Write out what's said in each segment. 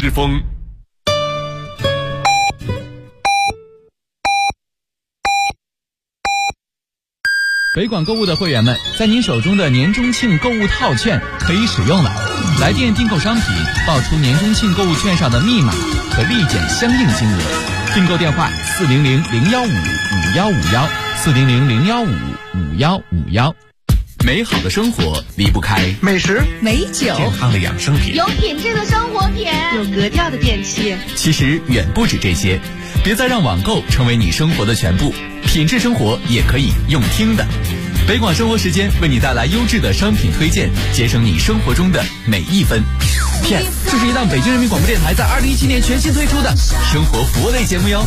之风。 北广购物的会员们，在您手中的年中庆购物套券可以使用了。来电订购商品，报出年中庆购物券上的密码，可立减相应金额。订购电话400-015-515，400-015-515。美好的生活离不开美食、 美酒、 健康的养生品， 有品质的生活品， 有格调的电器。 其实远不止这些，别再让网购成为你生活的全部，品质生活也可以用听的。北广生活时间为你带来优质的商品推荐，节省你生活中的每一分。片，这是一档北京人民广播电台在2017年全新推出的生活服务类节目哟。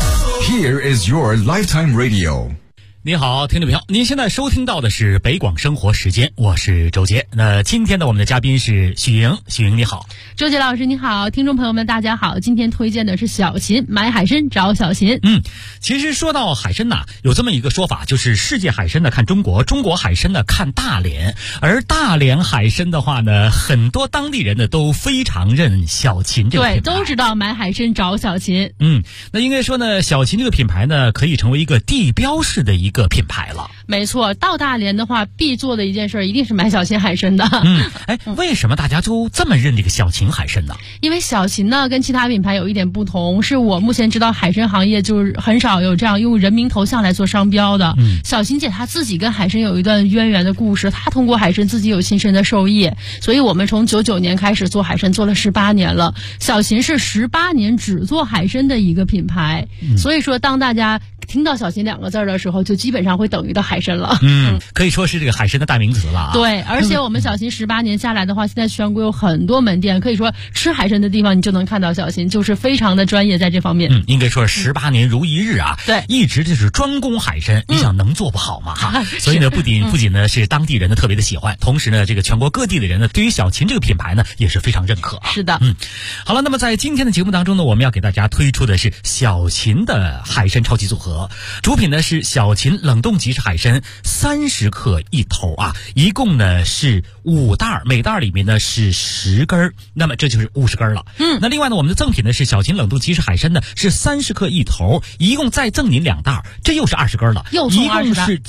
Here is your lifetime radio。 你好，听众朋友，您现在收听到的是北广生活时间，我是周杰。那今天的我们的嘉宾是许莹，许莹你好。 周杰老师你好，听众朋友们大家好，今天推荐的是小秦，买海参找小秦。 其实说到海参呐，有这么一个说法，就是世界海参呢看中国，中国海参呢看大连，而大连海参的话呢，很多当地人呢都非常认小秦这个品牌， 对，都知道买海参找小秦。 那应该说呢，小秦这个品牌呢可以成为一个地标式的一个品牌了。 没错，到大连的话必做的一件事一定是买小秦海参的。 为什么大家就这么认这个小秦海参呢？ 因为小秦呢跟其他品牌有一点不同，是我目前知道海参行业就是很少有这样用人名头像来做商标的。小秦姐她自己跟海参有一段渊源的故事，她通过海参自己有亲身的受益，所以我们从99年开始做海参，做了18年了。小秦是18年只做海参的一个品牌，所以说当大家听到小秦2个字的时候，就基本上会等于到海参了。 可以说是这个海参的代名词了啊。 对，而且我们小秦18年下来的话，现在全国有很多门店，可以说吃海参的地方你就能看到小秦，就是非常的专业在这方面。 应该说18年如一日啊。 对， 一直就是专攻海参，你想能做不好吗？所以呢，不仅呢是当地人呢特别的喜欢，同时呢，这个全国各地的人呢，对于小秦这个品牌呢也是非常认可啊。 是的。 好了，那么在今天的节目当中呢，我们要给大家推出的是小秦的海参超级组合，主品呢是小秦冷冻即食海参30克一头啊，一共呢是5袋，每袋里面呢是10根，那么这就是50根了。那另外呢，我们的赠品呢是小秦冷冻即食海参呢是30克一头，一共再赠您2袋，这又是20根了， 又送20袋， 一共是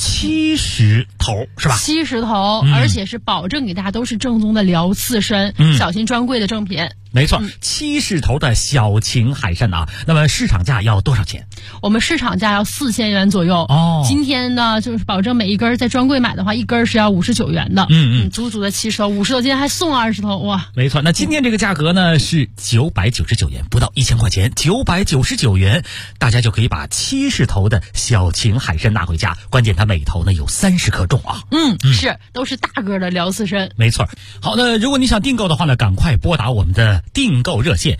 70头，是吧 ？70头，而且是保证给大家都是正宗的辽刺参，小秦专柜的正品。 没错，70头的小秦海参啊，那么市场价要多少钱？ 我们市场价要4000元左右。今天呢，就是保证每一根在专柜买的话，一根是要59元的。足足的70头，50头，今天还送20头，哇！ 没错，那今天这个价格呢是999元，不到1000块钱，999元，大家就可以把70头的小秦海参拿回家。关键它每头呢有30克重啊。 是，都是大个的辽刺参。 没错。好，那如果你想订购的话呢，赶快拨打我们的订购热线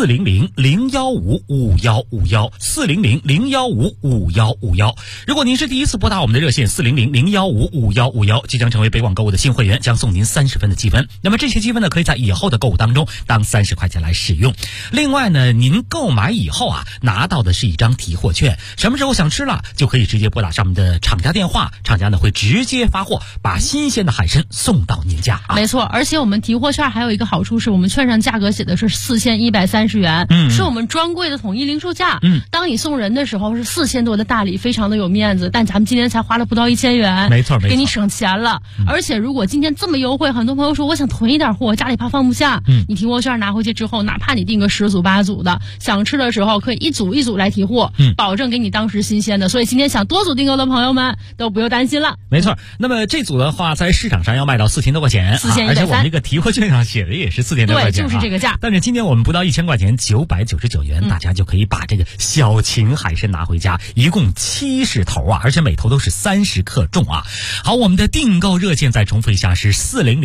400-015-5151，400-015-5151。如果您是第一次拨打我们的热线400-015-5151，即将成为北广购物的新会员，将送您30分的积分。那么这些积分呢，可以在以后的购物当中当30块钱来使用。另外呢，您购买以后啊，拿到的是一张提货券，什么时候想吃了，就可以直接拨打上面的厂家电话，厂家呢会直接发货，把新鲜的海参送到您家啊。 没错，而且我们提货券还有一个好处是，我们券上价格写的是4130元，是我们专柜的统一零售价。当你送人的时候是4000多的大礼，非常的有面子，但咱们今天才花了不到1000元， 没错， 给你省钱了。而且如果今天这么优惠，很多朋友说我想囤一点货，家里怕放不下，你提货券拿回去之后，哪怕你订个10组8组的，想吃的时候可以一组一组来提货，保证给你当时新鲜的。所以今天想多组订购的朋友们都不用担心了。 没错，那么这组的话在市场上要卖到4000多块钱 ，4130， 而且我们这个提货券上写的也是4000多块钱， 对，就是这个价。 但是今天我们不到1000块钱，999元，大家就可以把这个小秦海参拿回家，一共70头啊，而且每头都是30克重啊。好，我们的订购热线再重复一下是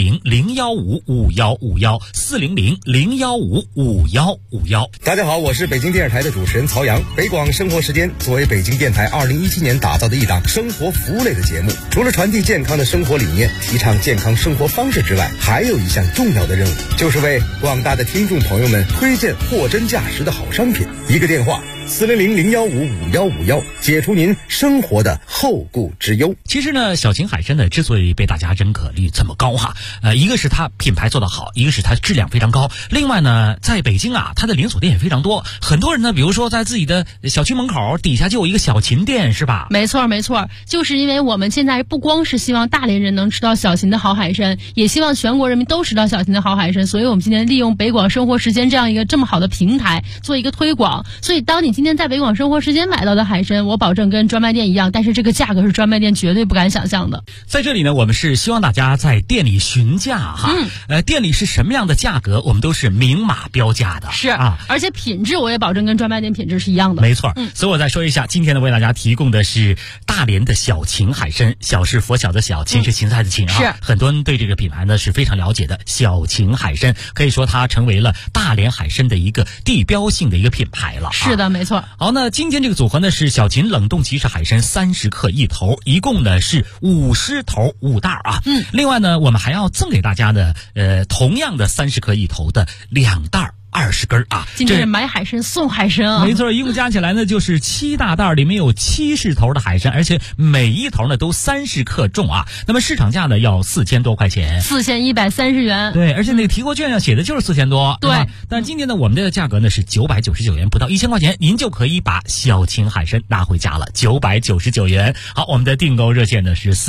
400-015-5151，400-015-5151。 大家好，我是北京电视台的主持人曹阳。北广生活时间作为北京电台2017年打造的一档生活服务类的节目，除了传递健康的生活理念，提倡健康生活方式之外，还有一项重要的任务，就是为广大的听众朋友们推荐货真价实的好商品。一个电话 400-015-5151，解除您生活的后顾之忧。 其实呢，小秦海参呢之所以被大家认可率这么高哈，一个是它品牌做得好，一个是它质量非常高。另外呢，在北京啊，它的连锁店也非常多。很多人呢，比如说在自己的小区门口底下就有一个小秦店，是吧？ 没错，就是因为我们现在不光是希望大连人能吃到小秦的好海参，也希望全国人民都吃到小秦的好海参，所以我们今天利用北广生活时间这样一个这么好的平台做一个推广。所以当你今天在北广生活时间买到的海参，我保证跟专卖店一样，但是这个价格是专卖店绝对不敢想象的。 在这里呢，我们是希望大家在店里询价哈，店里是什么样的价格，我们都是明码标价的， 是啊，而且品质我也保证跟专卖店品质是一样的。 没错，所以我再说一下，今天呢为大家提供的是大连的小秦海参，小是佛小的小，秦是芹菜的芹啊。 是很多人对这个品牌呢是非常了解的，小秦海参可以说它成为了大连海参的一个地标性的一个品牌了。 是的，没错。 好，那今天这个组合呢是小秦冷冻即食海参30克一头，一共呢是50头5袋啊。另外呢，我们还要赠给大家的同样的30克一头的2袋20根啊！ 今天是买海参送海参啊！ 没错，一共加起来呢就是7大袋，里面有70头的海参，而且每一头呢都30克重啊。那么市场价呢要4000多块钱 ，4130元。 对，而且那个提货券上写的就是4000多， 对。 但今天呢，我们的价格呢是999元，不到1000块钱，您就可以把小秦海参拿回家了，999元。好，我们的订购热线呢是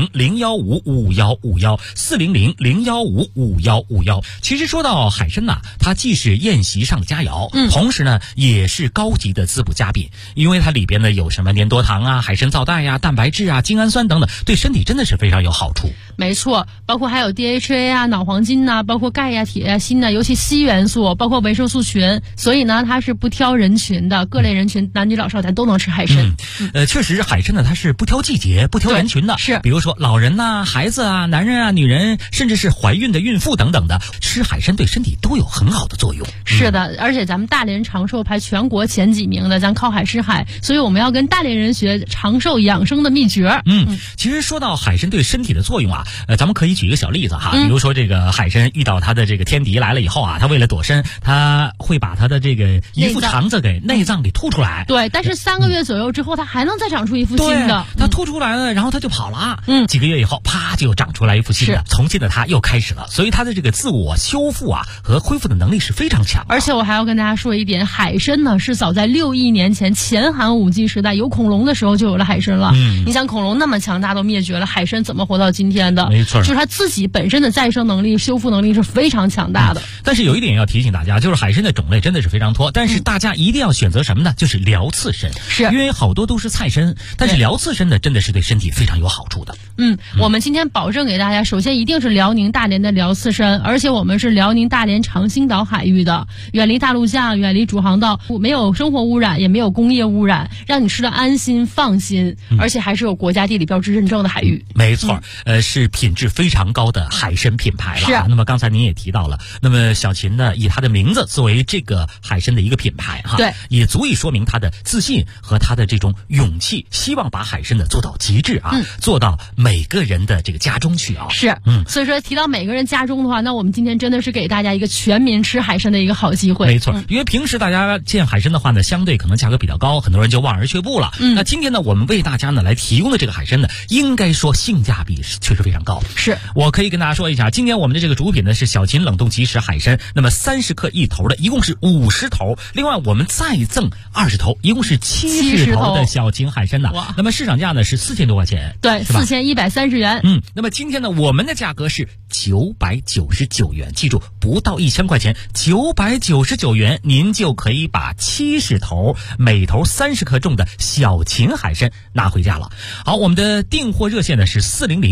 400-015-5151，400-015-5151。其实说到海参呐，它既是宴席上的佳肴，同时呢也是高级的滋补佳品，因为它里边呢有什么粘多糖啊、海参皂苷呀、蛋白质啊、精氨酸等等，对身体真的是非常有好处。 没错，包括还有 DHA 啊、脑黄金呐、包括钙呀、铁呀、锌呐，尤其硒元素，包括维生素群，所以呢它是不挑人群的，各类人群，男女老少咱都能吃海参。 确实海参呢它是不挑季节、不挑人群的， 是比如说老人呐、孩子啊、男人啊、女人，甚至是怀孕的孕妇等等的，吃海参对身体都有很好的作用。 是的，而且咱们大连长寿排全国前几名的，咱靠海吃海，所以我们要跟大连人学长寿养生的秘诀。 其实说到海参对身体的作用啊，咱们可以举一个小例子哈，比如说这个海参遇到它的这个天敌来了以后啊，它为了躲身，它会把它的这个一副肠子给内脏给吐出来。 对，但是3个月左右之后，它还能再长出一副新的。 它吐出来了，然后它就跑了。几个月以后，啪就长出来一副新的，从今的它又开始了。所以它的这个自我修复啊和恢复的能力是非常强的。 而且我还要跟大家说一点，海参呢是早在6亿年前前寒武纪时代有恐龙的时候就有了海参了。你想恐龙那么强大都灭绝了，海参怎么活到今天的？ 没错， 就是它自己本身的再生能力、修复能力是非常强大的。 但是有一点要提醒大家，就是海参的种类真的是非常多，但是大家一定要选择什么呢？就是辽刺参， 是因为好多都是菜参，但是辽刺参呢真的是对身体非常有好处的。 我们今天保证给大家，首先一定是辽宁大连的辽刺参，而且我们是辽宁大连长兴岛海域的，远离大陆架，远离主航道，没有生活污染，也没有工业污染，让你吃得安心放心，而且还是有国家地理标志认证的海域。 没错，是品质非常高的海参品牌了。 是。 那么刚才您也提到了，那么小秦呢以它的名字作为这个海参的一个品牌哈， 对， 也足以说明它的自信和它的这种勇气，希望把海参呢做到极致啊，做到每个人的这个家中去啊。 是，所以说提到每个人家中的话，那我们今天真的是给大家一个全民吃海参的一个好机会。 没错，因为平时大家见海参的话呢，相对可能价格比较高，很多人就望而却步了。那今天呢，我们为大家呢来提供的这个海参呢，应该说性价比确实非常高。 是， 我可以跟大家说一下，今天我们的这个主品呢是小秦冷冻即食海参，那么30克一头的，一共是50头，另外我们再赠20头，一共是70头的小秦海参呢。那么市场价呢是4000多块钱， 对，4130元。 那么今天呢，我们的价格是999元，记住不到1000块钱，999元您就可以把70头，每头30克重的小秦海参拿回家了。好，我们的订货热线呢是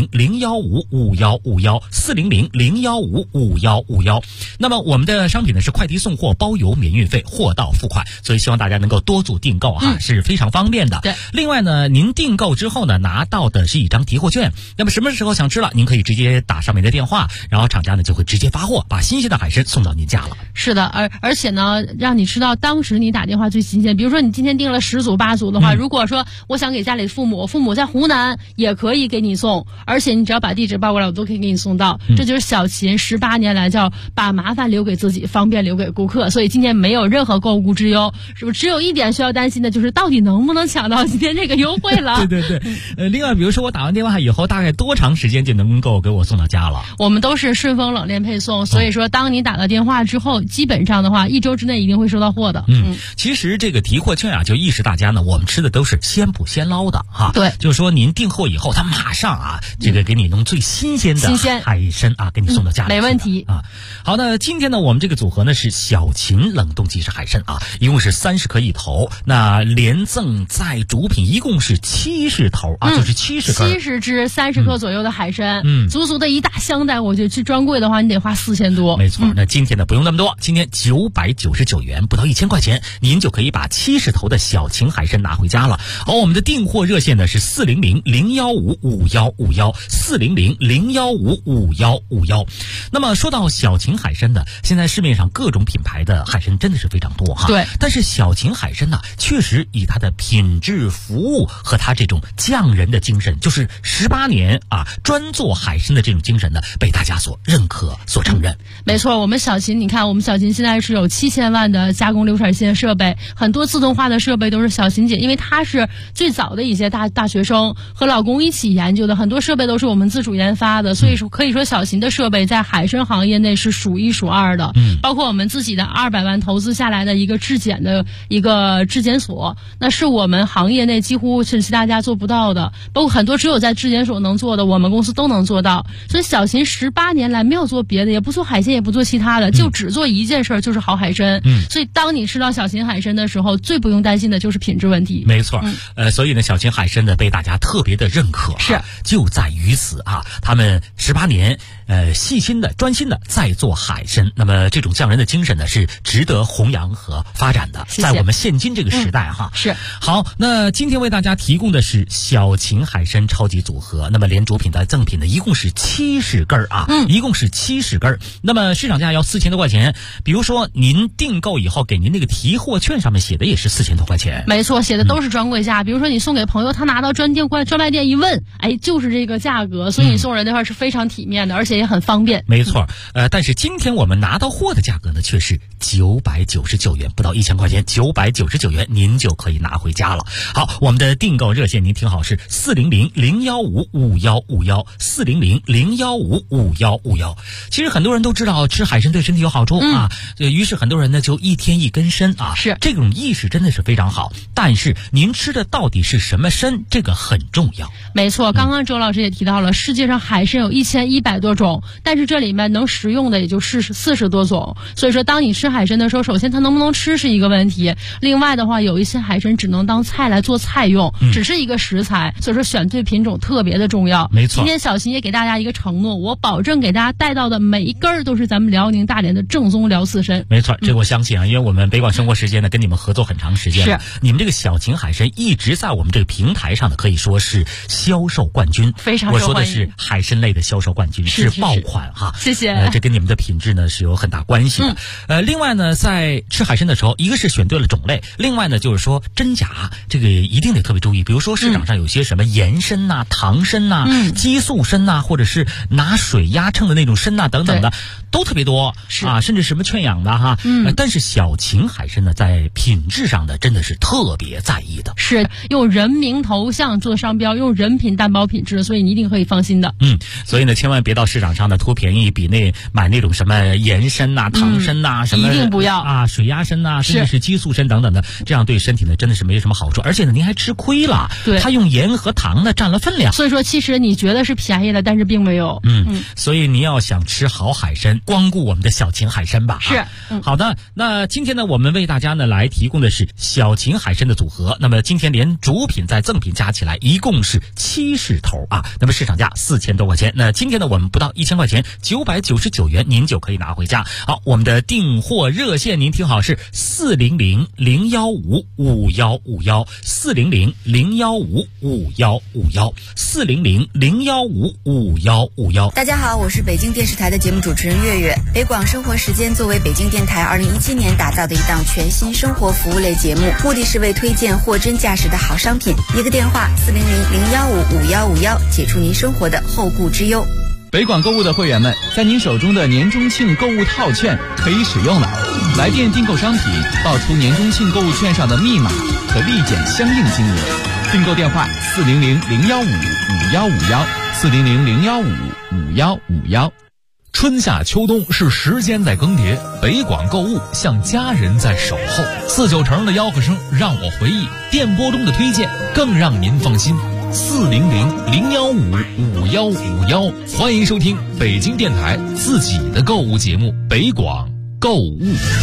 400-015-5151，400-015-5151。那么我们的商品呢是快递送货，包邮免运费，货到付款，所以希望大家能够多组订购哈，是非常方便的。 对， 另外呢，您订购之后呢，拿到的是一张提货券。那么什么时候想吃了，您可以直接打上面的电话。 话，然后厂家呢就会直接发货，把新鲜的海参送到您家了。 是的，而且呢，让你吃到当时你打电话最新鲜。比如说你今天订了10组8组的话，如果说我想给家里父母在湖南也可以给你送，而且你只要把地址报过来，我都可以给你送到。这就是小秦18年来叫把麻烦留给自己，方便留给顾客。所以今天没有任何购物之忧，是不是？只有一点需要担心的就是到底能不能抢到今天这个优惠了？ 对，另外比如说我打完电话以后，大概多长时间就能够给我送到家了？ 我们都是顺丰冷链配送，所以说当你打了电话之后，基本上的话1周之内一定会收到货的。 其实这个提货券啊，就意识大家呢，我们吃的都是先捕先捞的哈。 对， 就是说您订货以后，他马上啊，这个给你弄最新鲜的海参啊，给你送到家里。 没问题啊。好，那今天呢，我们这个组合呢是小秦冷冻即食海参啊，一共是30颗一头，那连赠再主品一共是70头啊，就是70根 ，70只30克左右的海参，足的一大箱带过去，去专柜的话你得花4000多。 没错，那今天呢不用那么多，今天999元，不到1000块钱，您就可以把70头的小秦海参拿回家了。而我们的订货热线呢是400-015-5151，400-015-5151。那么说到小秦海参呢，现在市面上各种品牌的海参真的是非常多哈。 对， 但是小秦海参呢，确实以它的品质、服务和它这种匠人的精神，就是18年啊专做海参的这种精神呢，被大家所认可、所承认。 没错，我们小秦，你看我们小秦现在是有7000万的加工流产线设备，很多自动化的设备都是小秦姐，因为她是最早的一些大学生和老公一起研究的，很多设备都是我们自主研发的，所以说可以说小秦的设备在海参行业内是数1数2的。包括我们自己的200万投资下来的一个质检的一个质检所，那是我们行业内几乎是其他家做不到的，包括很多只有在质检所能做的，我们公司都能做到。所以小秦18年来没有做别的，也不做海鲜，也不做其他的，就只做一件事，就是好海参。所以当你吃到小秦海参的时候，最不用担心的就是品质问题。 没错，所以呢，小秦海参呢被大家特别的认可， 是就在于此啊，他们18年细心的、专心的在做海参，那么这种匠人的精神呢是值得弘扬和发展的， 谢谢。 在我们现今这个时代哈。 是好，那今天为大家提供的是小秦海参超级组合，那么连主品带赠品的一共是70根啊，一共是70根。那么市场价要4000多块钱，比如说您订购以后给您那个提货券上面写的也是4000多块钱。 没错，写的都是专柜价。比如说你送给朋友，他拿到专卖店一问，哎，就是这个价格，所以你送人的话是非常体面的，而且也很方便。 没错，但是今天我们拿到货的价格呢却是999元，不到1000块钱，999元您就可以拿回家了。好，我们的订购热线您听好是400-015-5151，400-015-5151。其实很多人都知道吃海参对身体有好处啊，于是很多人呢就1天1根参啊， 是这种意识真的是非常好。但是您吃的到底是什么参，这个很重要。 没错，刚刚周老师也提到了，世界上海参有1100多种，但是这里面能食用的也就40多种。所以说当你吃海参的时候，首先它能不能吃是一个问题，另外的话有一些海参只能当菜来做菜用，只是一个食材，所以说选对品种特别的重要。 没错， 今天小秦也给大家一个承诺，我保证给大家带到的每一根都是咱们辽宁大连的正宗辽刺参。 没错，这我相信啊，因为我们北广生活时间呢跟你们合作很长时间了，你们这个小秦海参一直在我们这个平台上呢可以说是销售冠军， 非常受欢迎。 我说的是海参类的销售冠军，是爆款哈。 谢谢。 这跟你们的品质呢是有很大关系的。另外呢，在吃海参的时候，一个是选对了种类，另外呢就是说真假这个一定得特别注意。比如说市场上有些什么盐参呐、糖参呐、激素参呐，或者是拿水压秤的那种参呐等等的，都特别多啊，甚至什么圈养的哈。但是小秦海参呢，在品质上呢，真的是特别在意的， 是用人名头像做商标，用人品担保品质，所以你一定可以放心的。 所以呢，千万别到市场上呢图便宜，比买那种什么盐参呐、糖参呐，什么一定不要啊，水压参呐，甚至是激素参等等的，这样对身体呢真的是没什么好处，而且呢您还吃亏了。 对， 它用盐和糖呢占了分量， 所以说其实你觉得是便宜的，但是并没有。 所以你要想吃好海参，光顾我们的小秦海参吧。 是， 好的。那今天呢，我们为大家呢来提供的是小秦海参的组合。那么今天连主品在赠品加起来一共是70头啊。那么市场价4000多块钱，那今天呢我们不到1000块钱，999元您就可以拿回家。好，我们的订货热线您听好是400-015-5151，400-015-5151，400-015-5151。 大家好，我是北京电视台的节目主持人月月。北广生活时间作为北京电台2017年打造的一档全新生活服务类节目，目的是为推荐货真价实的好商品。一个电话400-015-5151，解除您生活的后顾之忧。 北广购物的会员们，在您手中的年中庆购物套券可以使用了。来电订购商品，报出年中庆购物券上的密码，可立减相应金额。订购电话400-015-5151，400-015-5151。 春夏秋冬是时间在更迭，北广购物像家人在守候。49成的吆喝声让我回忆，电波中的推荐更让您放心。400-015-5151，欢迎收听北京电台自己的购物节目《北广购物》。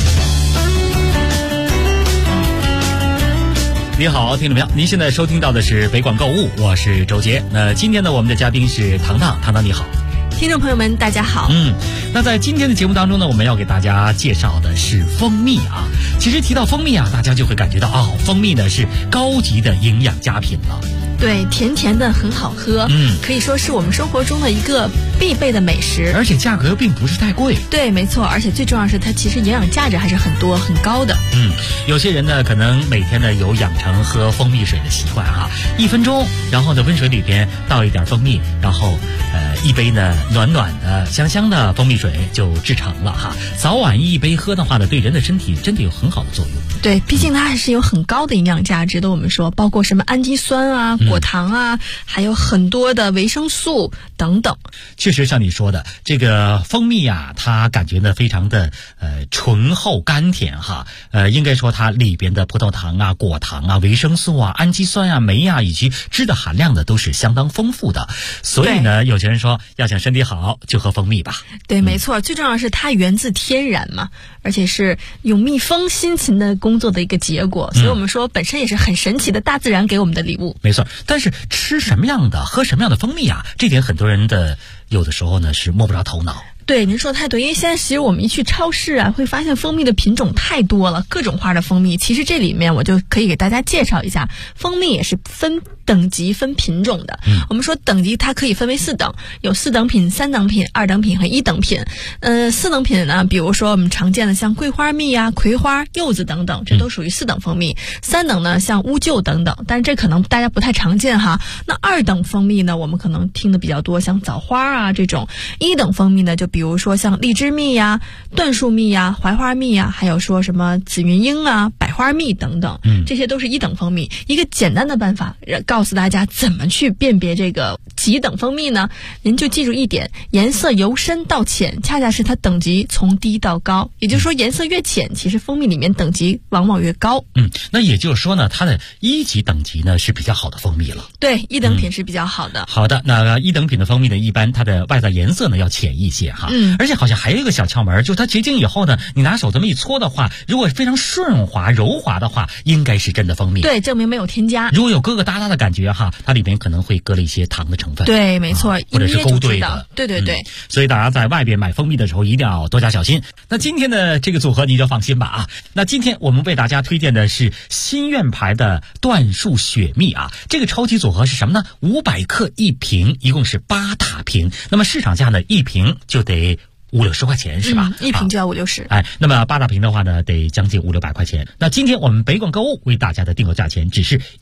你好，听众朋友，您现在收听到的是北广购物，我是周杰。那今天呢，我们的嘉宾是糖糖，糖糖你好。 听众朋友们大家好。 那在今天的节目当中呢，我们要给大家介绍的是蜂蜜啊。其实提到蜂蜜啊，大家就会感觉到蜂蜜呢是高级的营养佳品了。 对，甜甜的很好喝，可以说是我们生活中的一个必备的美食， 而且价格并不是太贵。 对，没错，而且最重要是它其实营养价值还是很多很高的。 有些人呢可能每天呢有养成喝蜂蜜水的习惯哈，1分钟，然后呢温水里边倒一点蜂蜜，然后一杯呢暖暖的香香的蜂蜜水就制成了哈。早晚一杯喝的话呢，对人的身体真的有很好的作用。 对，毕竟它还是有很高的营养价值的。我们说包括什么氨基酸啊、果糖啊，还有很多的维生素等等。 确实像你说的，这个蜂蜜啊，它感觉呢非常的醇厚甘甜哈。应该说它里边的葡萄糖啊、果糖啊、维生素啊、氨基酸啊、酶啊以及脂的含量呢都是相当丰富的。所以呢，有些人说要想身体好就喝蜂蜜吧。 对，没错，最重要的是它源自天然嘛，而且是用蜜蜂辛勤的工作的一个结果，所以我们说本身也是很神奇的大自然给我们的礼物。 没错，但是吃什么样的、喝什么样的蜂蜜啊，这点很多人的有的时候呢是摸不着头脑。 对，您说太对，因为现在其实我们一去超市啊，会发现蜂蜜的品种太多了，各种花的蜂蜜。其实这里面我就可以给大家介绍一下，蜂蜜也是分等级、分品种的。我们说等级它可以分为4等，有4等品、3等品、2等品和1等品。4等品呢，比如说我们常见的像桂花蜜啊、葵花、柚子等等，这都属于4等蜂蜜。3等呢，像乌桕等等，但是这可能大家不太常见哈。那2等蜂蜜呢，我们可能听的比较多，像枣花啊这种。1等蜂蜜呢，就比如说像荔枝蜜呀、椴树蜜呀、槐花蜜呀，还有说什么紫云英啊、百花蜜等等，这些都是1等蜂蜜。一个简单的办法告诉大家怎么去辨别这个几等蜂蜜呢？您就记住一点，颜色由深到浅，恰恰是它等级从低到高。也就是说，颜色越浅，其实蜂蜜里面等级往往越高。 那也就是说呢，它的1级等级呢是比较好的蜂蜜了。 对，1等品是比较好的。 好的，那1等品的蜂蜜呢，一般它的外在颜色呢要浅一些哈。而且好像还有一个小窍门，就是它结晶以后呢，你拿手这么一搓的话，如果非常顺滑柔滑的话，应该是真的蜂蜜。 对，证明没有添加。 如果有疙疙瘩瘩的感觉哈，它里边可能会搁了一些糖的成分。 对，没错， 或者是勾兑的。 对对对。 所以大家在外边买蜂蜜的时候一定要多加小心。那今天的这个组合你就放心吧啊。那今天我们为大家推荐的是心愿牌的椴树雪蜜啊。这个超级组合是什么呢？500克1瓶，一共是8大瓶。那么市场价呢，1瓶就得50-60块钱是吧 ？1瓶就要50-60。 那么8大瓶的话呢，得将近500-600块钱。那今天我们北广购物为大家的订购价钱只是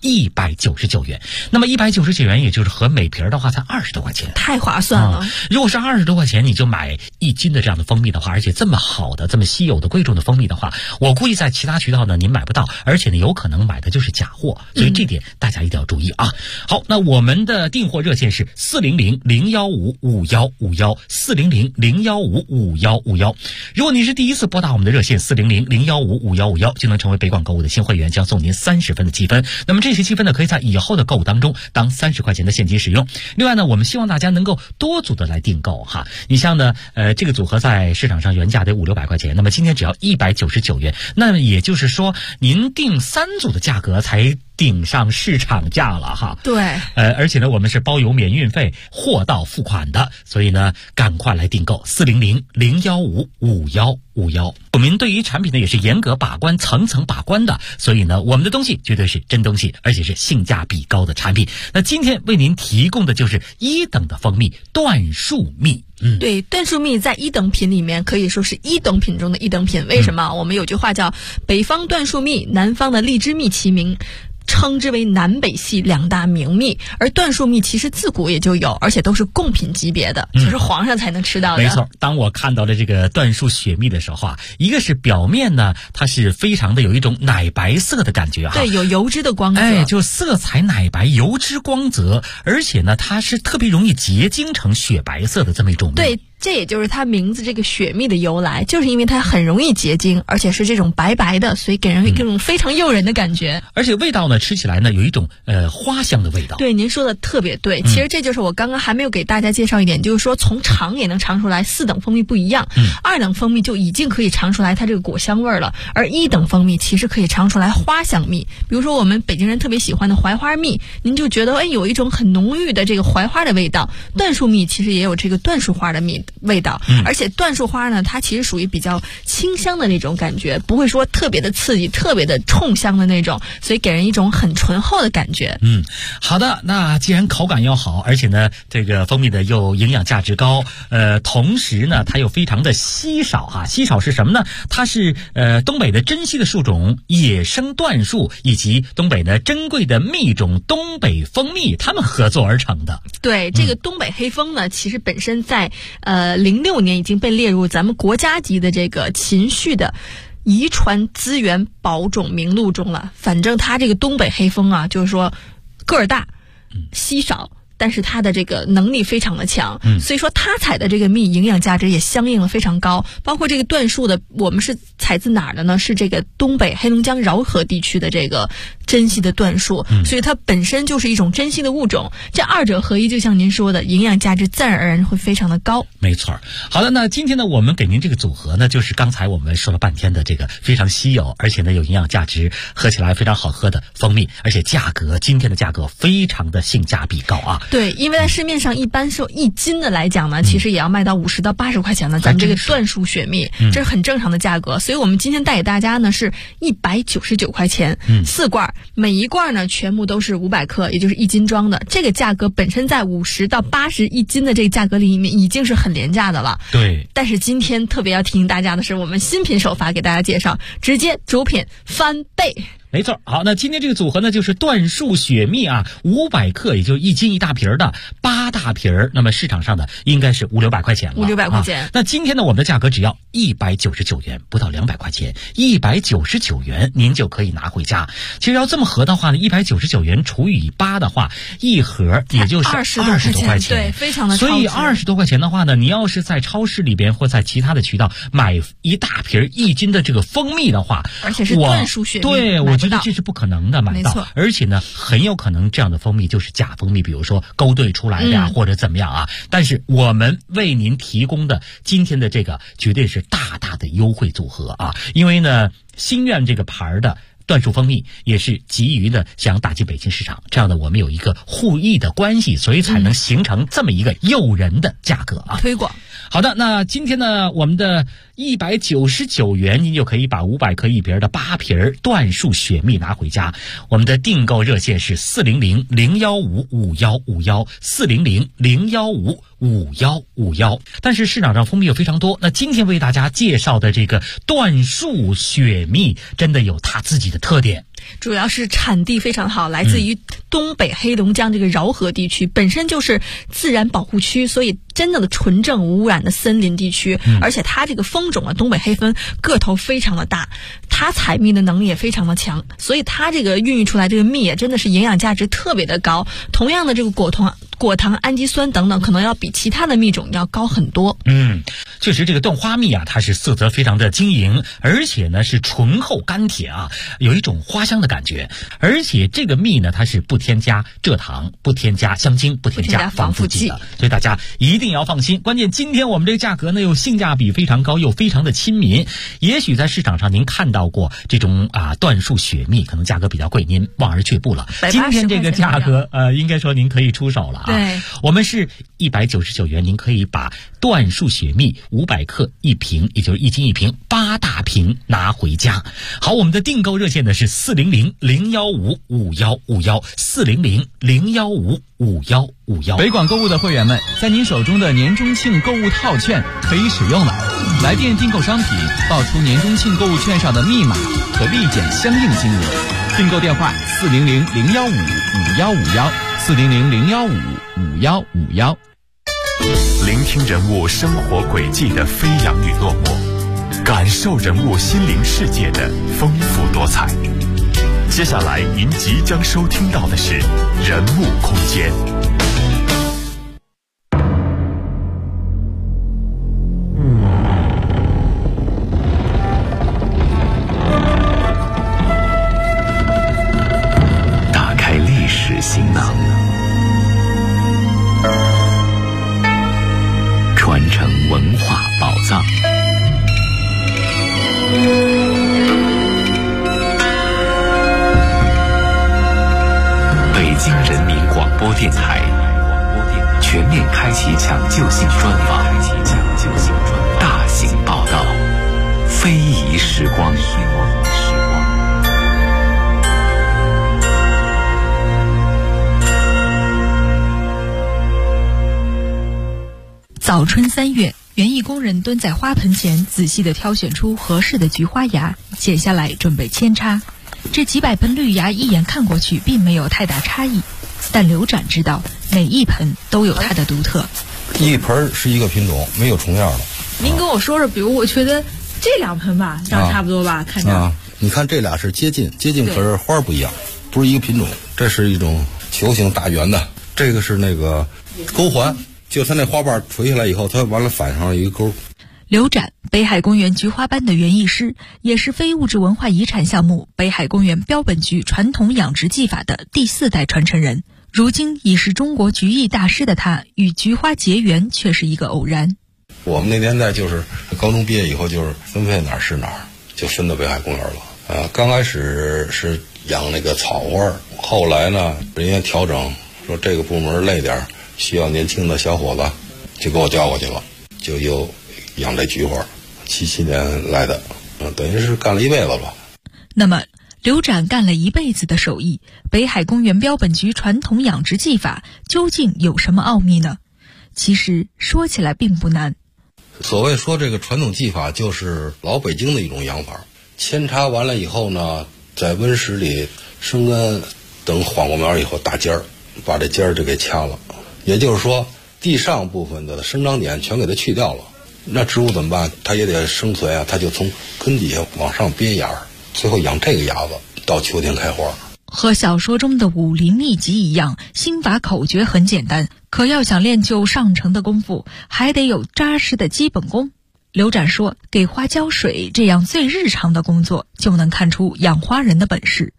199元。那么199元，也就是合每瓶的话才20多块钱， 太划算了。 如果是20多块钱，你就买1斤的这样的蜂蜜的话，而且这么好的、这么稀有的、贵重的蜂蜜的话，我估计在其他渠道呢您买不到，而且呢有可能买的就是假货，所以这点大家一定要注意啊。好，那我们的订货热线是400-015-5151，400-015-5151。如果你是第一次拨打我们的热线400-015-5151，就能成为北广购物的新会员，将送您30分的积分。那么这些积分呢，可以在以后的购物当中当30块钱的现金使用。另外呢，我们希望大家能够多组的来订购哈。你像呢，这个组合在市场上原价得500-600块钱，那么今天只要199元，那么也就是说，您订3组的价格才顶上市场价了哈。 对， 而且呢，我们是包邮免运费，货到付款的，所以呢，赶快来订购400-015-5151。我们对于产品呢也是严格把关、层层把关的，所以呢，我们的东西绝对是真东西，而且是性价比高的产品。那今天为您提供的就是1等的蜂蜜椴树蜜。 对，椴树蜜在1等品里面可以说是1等品中的1等品。为什么？我们有句话叫北方椴树蜜，南方的荔枝蜜齐名，称之为南北系2大名蜜。而椴树蜜其实自古也就有，而且都是贡品级别的，就是皇上才能吃到的。 没错，当我看到了这个椴树雪蜜的时候啊，一个是表面呢，它是非常的有一种奶白色的感觉哈， 对，有油脂的光泽， 就色彩奶白，油脂光泽，而且呢，它是特别容易结晶成雪白色的这么一种蜜。 对。这也就是它名字这个雪蜜的由来，就是因为它很容易结晶，而且是这种白白的，所以给人一种非常诱人的感觉。 而且味道呢，吃起来呢有一种花香的味道。 对，您说的特别对。其实这就是我刚刚还没有给大家介绍一点，就是说从尝也能尝出来4等蜂蜜不一样。2等蜂蜜就已经可以尝出来它这个果香味了，而1等蜂蜜其实可以尝出来花香蜜。比如说我们北京人特别喜欢的槐花蜜，您就觉得有一种很浓郁的这个槐花的味道。椴树蜜其实也有这个椴树花的味道，而且椴树花呢，它其实属于比较清香的那种感觉，不会说特别的刺激、特别的冲香的那种，所以给人一种很醇厚的感觉。 好的，那既然口感要好，而且呢，这个蜂蜜的又营养价值高，同时呢，它又非常的稀少哈。稀少是什么呢？它是东北的珍稀的树种野生椴树，以及东北的珍贵的蜜种东北蜂蜜，它们合作而成的。 对，这个东北黑蜂呢，其实本身在06年已经被列入咱们国家级的这个禽畜的遗传资源保种名录中了。反正它这个东北黑蜂啊，就是说个儿大，稀少，但是它的这个能力非常的强，所以说它采的这个蜜营养价值也相应的非常高。包括这个椴树的，我们是采自哪儿的呢？是这个东北黑龙江饶河地区的这个珍稀的椴树，所以它本身就是一种珍稀的物种。这2者合一，就像您说的，营养价值自然而然会非常的高。 没错。好的，那今天呢，我们给您这个组合呢，就是刚才我们说了半天的这个非常稀有，而且呢有营养价值，喝起来非常好喝的蜂蜜，而且今天的价格非常的性价比高啊。 对，因为在市面上一般是1斤的来讲呢，其实也要卖到50到80块钱的，咱们这个椴树雪蜜，这是很正常的价格。所以我们今天带给大家呢是199块钱，4罐，每一罐呢全部都是500克，也就是1斤装的。这个价格本身在50到80一斤的这个价格里面已经是很廉价的了。 对。 但是今天特别要提醒大家的是，我们新品首发给大家介绍，直接主品翻倍。 没错。好，那今天这个组合呢，就是椴树雪蜜啊，500克，也就1斤1大瓶的8大瓶，那么市场上的应该是500-600块钱了 ，500-600块钱。 那今天呢，我们的价格只要199元，不到200块钱，199元您就可以拿回家。其实要这么合的话呢，199元除以8的话，一盒也就是20多块钱， 对，非常的超值。 所以20多块钱的话呢，你要是在超市里边或在其他的渠道买一大瓶1斤的这个蜂蜜的话， 而且是椴树雪蜜， 对，我觉得这是不可能的买到，而且呢，很有可能这样的蜂蜜就是假蜂蜜，比如说勾兑出来的呀，或者怎么样啊。但是我们为您提供的今天的这个绝对是大大的优惠组合啊，因为呢，心愿这个牌的椴树蜂蜜也是急于的想打进北京市场，这样的我们有一个互益的关系，所以才能形成这么一个诱人的价格啊， 推广。 好的，那今天呢，我们的199元，您就可以把500克一瓶的8瓶椴树雪蜜拿回家。我们的订购热线是400-015-5151，400-015-5151。但是市场上蜂蜜有非常多，那今天为大家介绍的这个椴树雪蜜，真的有它自己的特点。 主要是产地非常好，来自于东北黑龙江这个饶河地区，本身就是自然保护区，所以真正的纯正无污染的森林地区。而且它这个蜂种啊，东北黑蜂个头非常的大，它采蜜的能力也非常的强，所以它这个孕育出来这个蜜也真的是营养价值特别的高。同样的这个果果糖、氨基酸等等，可能要比其他的蜜种要高很多。 确实这个椴花蜜啊，它是色泽非常的晶莹，而且呢是醇厚甘甜啊，有一种花香的感觉。而且这个蜜呢，它是不添加蔗糖、不添加香精、不添加防腐剂的，所以大家一定要放心。关键今天我们这个价格呢又性价比非常高，又非常的亲民。也许在市场上您看到过这种椴树雪蜜，可能价格比较贵，您望而却步了。今天这个价格应该说您可以出手了啊。 对， 我们是199元，您可以把椴树雪蜜500克1瓶，也就是1斤1瓶，8大瓶拿回家。好，我们的订购热线呢是400-015-5151，400-015-5151。 北广购物的会员们，在您手中的年中庆购物套券可以使用了。来电订购商品，报出年中庆购物券上的密码，可立减相应金额。订购电话400-015-5151，400-015-5151。 聆听人物生活轨迹的飞扬与落寞，感受人物心灵世界的丰富多彩。接下来您即将收听到的是人物空间。打开历史行囊，传承文化宝藏。北京人民广播电台全面开启抢救性专访，大型报道，非遗时光。 早春3月，园艺工人蹲在花盆前，仔细地挑选出合适的菊花芽，剪下来准备扦插。这几百盆绿芽一眼看过去并没有太大差异，但刘展知道每一盆都有它的独特。 一盆是一个品种，没有重样的。 您跟我说说，比如我觉得这2盆吧，长差不多吧，看着。 你看这俩是接近，可是花不一样，不是一个品种。这是一种球形大圆的，这个是那个钩环，就它那花瓣垂下来以后，它完了反上一个钩。 刘展，北海公园菊花班的园艺师，也是非物质文化遗产项目北海公园标本菊传统养殖技法的第4代传承人。如今已是中国菊艺大师的他，与菊花结缘却是一个偶然。 我们那年代就是高中毕业以后，就是分配哪儿是哪儿，就分到北海公园了。刚开始是养那个草花，后来呢，人家调整说这个部门累点，需要年轻的小伙子，就给我叫过去了，就又养这菊花，77年来的，等于是干了一辈子了。 那么刘展干了一辈子的手艺，北海公园标本菊传统养殖技法究竟有什么奥秘呢？其实说起来并不难。 所谓说这个传统技法，就是老北京的一种养法。扦插完了以后呢，在温室里生根，等缓过苗以后打尖儿，把这尖儿就给掐了。也就是说，地上部分的生长点全给它去掉了。那植物怎么办？它也得生存啊，它就从根底下往上编芽，最后养这个芽子，到秋天开花。 和小说中的武林秘籍一样，心法口诀很简单，可要想练就上乘的功夫，还得有扎实的基本功。刘展说，给花浇水这样最日常的工作，就能看出养花人的本事。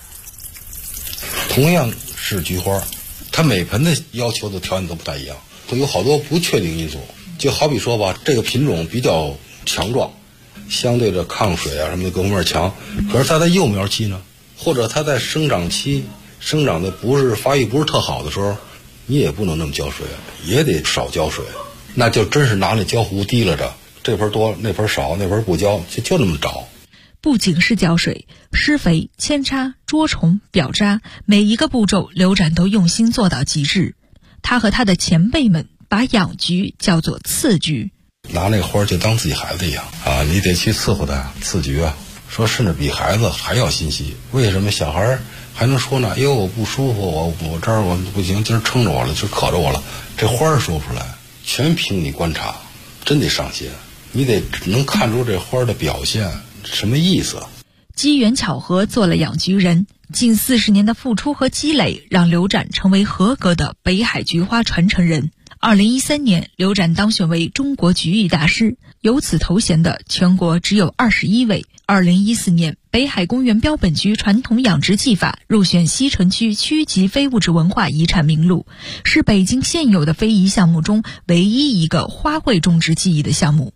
同样是菊花，它每盆的要求的条件都不太一样，都有好多不确定因素。就好比说吧，这个品种比较强壮，相对的抗水啊什么的各方面强，可是它在幼苗期呢，或者它在生长期生长的发育不是特好的时候，你也不能那么浇水，也得少浇水，那就真是拿那浇壶提了着，这盆多那盆少，那盆不浇，就那么着。 不仅是浇水，施肥、扦插、捉虫、表扎，每一个步骤刘展都用心做到极致。他和他的前辈们把养菊叫做刺菊， 拿那个花就当自己孩子一样啊，你得去伺候它，刺菊啊，说甚至比孩子还要心细。为什么小孩还能说呢？哎呦，我不舒服，我这儿我不行，今儿撑着我了，今儿渴着我了，这花儿说不出来，全凭你观察，真得上心，你得能看出这花的表现什么意思。 机缘巧合做了养菊人， 近40年的付出和积累，让刘展成为合格的北海菊花传承人。2013年，刘展当选为中国菊艺大师，有此头衔的全国只有21位。2014年，北海公园标本菊传统养殖技法入选西城区区级非物质文化遗产名录，是北京现有的非遗项目中唯一一个花卉种植技艺的项目。